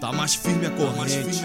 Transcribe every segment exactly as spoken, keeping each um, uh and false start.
Tá mais firme a corrente,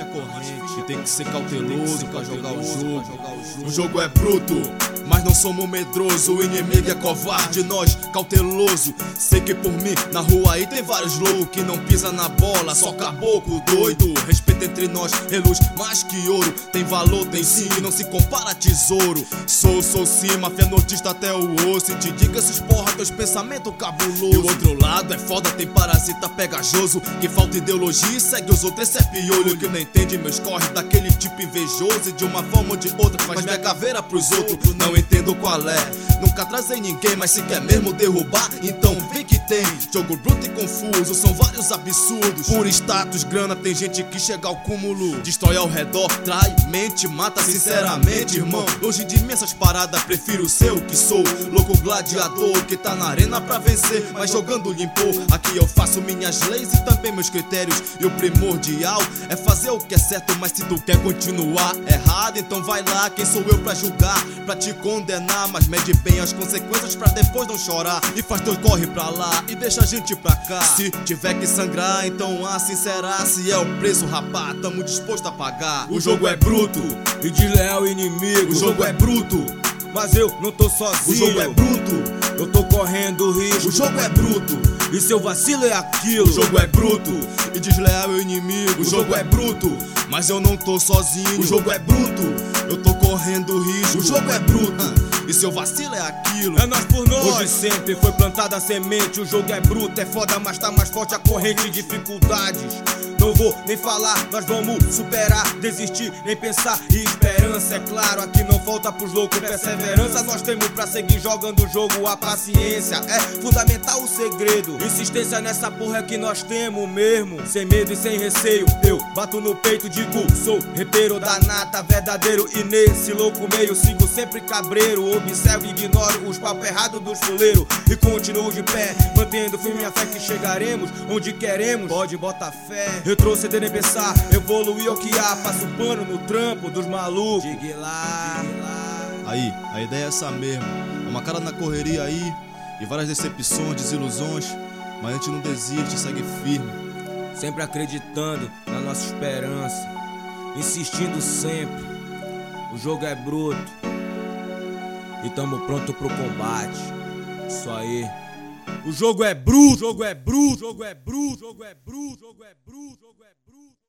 e tem que ser cauteloso pra jogar o jogo. O jogo é bruto, mas não somos medroso. O inimigo é covarde, nós cauteloso. Sei que por mim, na rua aí tem vários loucos que não pisa na bola, só caboclo doido. Respeito entre nós, reluz mais que ouro. Tem valor, tem sim, e não se compara a tesouro. Sou, sou sim, máfia nortista até o osso. E te diga esses porra, teus pensamentos cabuloso. E o outro lado é foda, tem parasita pegajoso, que falta ideologia e segue os outros, esse é piolho. Que não entende meus corres daquele tipo invejoso. E de uma forma ou de outra faz minha caveira pros outros. Não entendo qual é, nunca trazei ninguém, mas se quer mesmo derrubar, então vem que tem. Jogo bruto e confuso, são vários absurdos. Por status, grana, tem gente que chega ao cúmulo. Destrói ao redor, trai, mente, mata sinceramente, irmão. Longe de mim essas paradas, prefiro ser o que sou. Louco gladiador que tá na arena pra vencer, mas jogando limpou. Aqui eu faço minhas leis e também meus critérios. E o primordial é fazer o que é certo, mas se tu quer continuar errado, então vai lá, quem sou eu pra julgar, pra te condenar. Mas mede bem as consequências pra depois não chorar. E faz teu corre pra lá e deixa a gente pra cá. Se tiver que sangrar, então assim será. Se é o preço, rapá, tamo disposto a pagar. O jogo é bruto e desleal inimigo. O jogo é bruto, mas eu não tô sozinho. o jogo é bruto, eu tô correndo risco. o jogo é bruto, E seu vacilo é aquilo. o jogo é bruto e desleal é o inimigo. O jogo é bruto, mas eu não tô sozinho. O jogo é bruto, eu tô correndo risco. O jogo é bruto e seu vacilo é aquilo. É nós por nós. Hoje Hoje sempre foi plantada a semente. O jogo é bruto, é foda, mas tá mais forte a corrente. Dificuldades, não vou nem falar. Nós vamos superar, desistir, nem pensar. E esperança, é claro, aqui não falta pros loucos. Perseverança nós temos pra seguir jogando o jogo. A paciência é fundamental, o segredo. Insistência nessa porra é que nós temos mesmo. Sem medo e sem receio, eu bato no peito, digo sou repeiro da nata, verdadeiro. E nesse louco meio sigo sempre cabreiro. Observo e ignoro os papos errados dos fuleiros e continuo de pé, mantendo firme a fé que chegaremos onde queremos. Pode botar fé, retroceder nem pensar, evoluir o que há. Passo pano no trampo dos malucos. Digue lá, digue lá. Aí, a ideia é essa mesmo. É uma cara na correria aí e várias decepções, desilusões, mas a gente não desiste, segue firme. Sempre acreditando na nossa esperança, insistindo sempre. O jogo é bruto e tamo pronto pro combate. Isso aí. O jogo é bruto, o jogo é bruto, o jogo é bruto, o jogo é bruto, o jogo é bruto, o jogo é bruto.